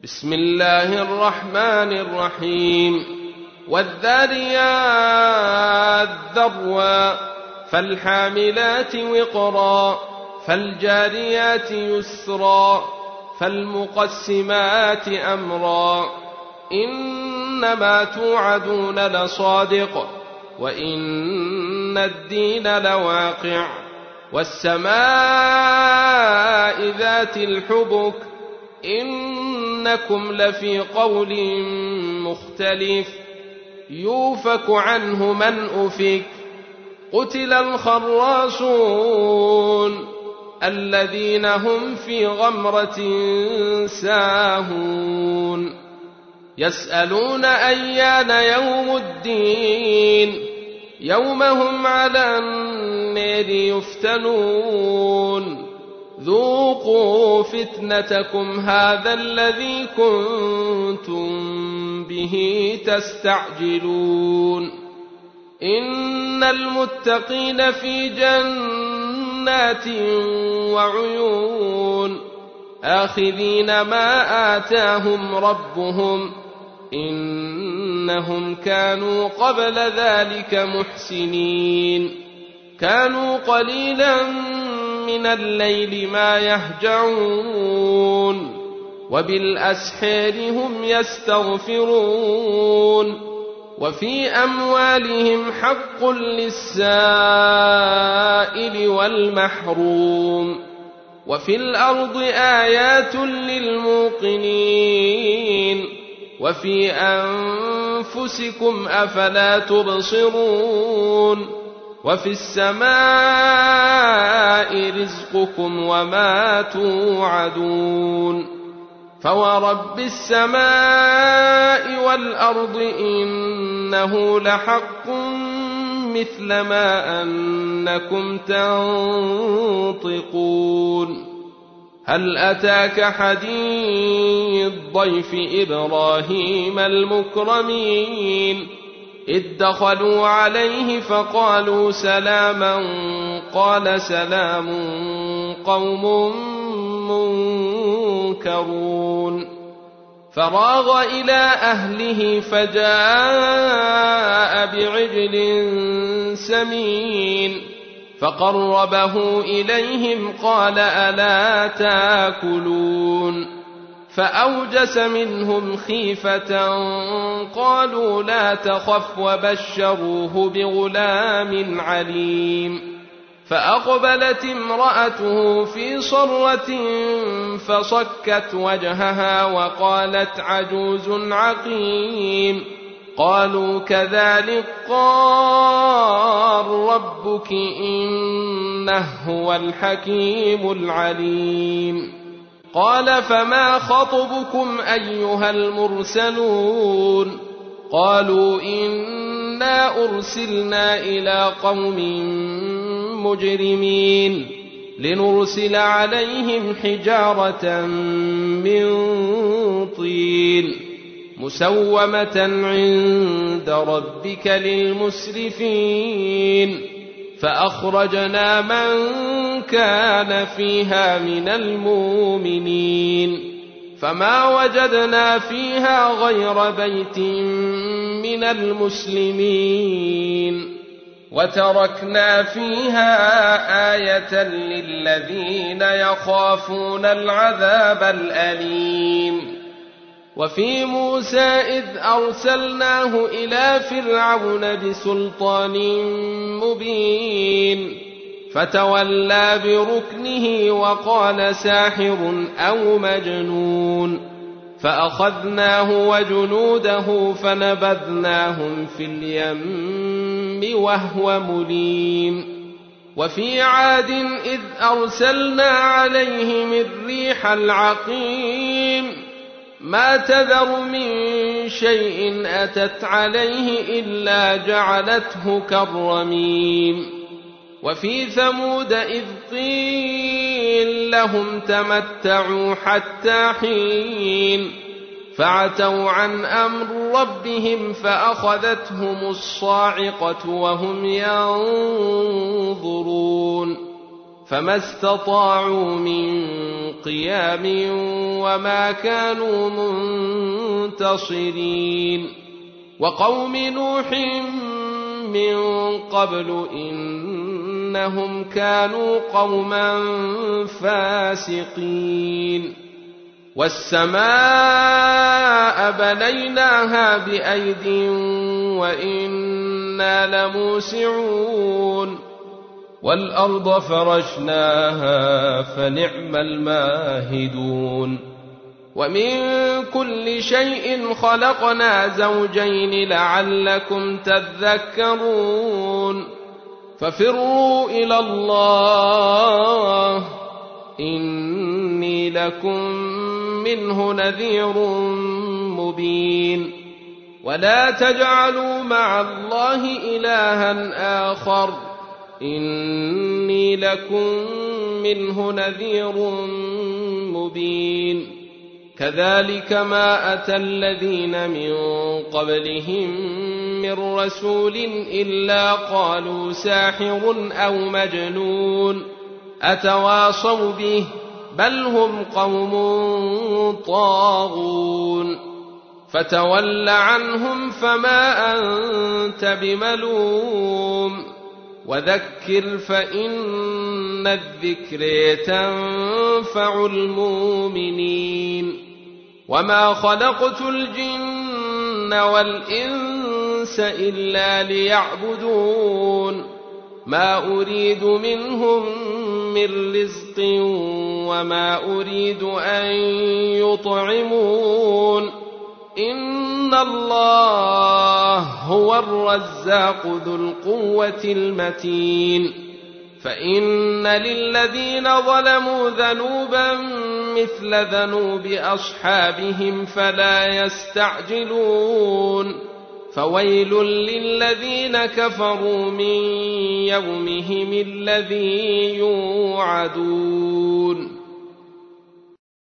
بسم الله الرحمن الرحيم والذاريات ذروا فالحاملات وقرا فالجاريات يسرا فالمقسمات أمرا إنما توعدون لصادق وإن الدين لواقع والسماء ذات الحبك إنكم لفي قول مختلف يوفك عنه من أفك قتل الخراصون الذين هم في غمرة ساهون يسألون أيان يوم الدين يوم هم على النار يفتنون ذوقوا فتنتكم هذا الذي كنتم به تستعجلون إن المتقين في جنات وعيون آخذين ما آتاهم ربهم إنهم كانوا قبل ذلك محسنين كانوا قليلا من الليل ما يهجعون وبالأسحار هم يستغفرون وفي أموالهم حق للسائل والمحروم وفي الأرض آيات للموقنين وفي أنفسكم أفلا تبصرون وفي السماء رزقكم وما توعدون فورب السماء والأرض إنه لحق مثل ما أنكم تنطقون هل أتاك حديث ضيف إبراهيم المكرمين إذ دخلوا عليه فقالوا سلاما قال سلام قوم منكرون فراغ إلى أهله فجاء بعجل سمين فقربه إليهم قال ألا تاكلون فأوجس منهم خيفة قالوا لا تخف وبشروه بغلام عليم فأقبلت امرأته في صرة فصكت وجهها وقالت عجوز عقيم قالوا كذلك قال ربك إنه هو الحكيم العليم قال فما خطبكم أيها المرسلون قالوا إنا أرسلنا إلى قوم مجرمين لنرسل عليهم حجارة من طين مسومة عند ربك للمسرفين فأخرجنا من كان فيها من المؤمنين فما وجدنا فيها غير بيت من المسلمين وتركنا فيها آية للذين يخافون العذاب الأليم وفي موسى إذ أرسلناه إلى فرعون بسلطان مبين فتولى بركنه وقال ساحر أو مجنون فأخذناه وجنوده فنبذناهم في اليم وهو مليم وفي عاد إذ أرسلنا عليهم الريح العقيم ما تذر من شيء أتت عليه إلا جعلته كالرميم وفي ثمود إذ قيل لهم تمتعوا حتى حين فعتوا عن أمر ربهم فأخذتهم الصاعقة وهم ينظرون فما استطاعوا من قيام وما كانوا منتصرين وقوم نوح من قبل إنهم كانوا قوما فاسقين والسماء بنيناها بأيد وإنا لموسعون والأرض فرشناها فنعم الماهدون ومن كل شيء خلقنا زوجين لعلكم تذكرون ففروا إلى الله إني لكم منه نذير مبين ولا تجعلوا مع الله إلها آخر إني لكم منه نذير مبين كذلك ما أتى الذين من قبلهم من رسول إلا قالوا ساحر أو مجنون أتواصوا به بل هم قوم طاغون فتول عنهم فما أنت بملوم وذكر فإن الذكر تنفع المؤمنين وما خلقت الجن والإنس إلا ليعبدون ما أريد منهم من رزق وما أريد أن يطعمون إن الله هو الرزاق ذو القوة المتين فإن للذين ظلموا ذنوبا مثل ذنوب أصحابهم فلا يستعجلون فويل للذين كفروا من يومهم الذي يوعدون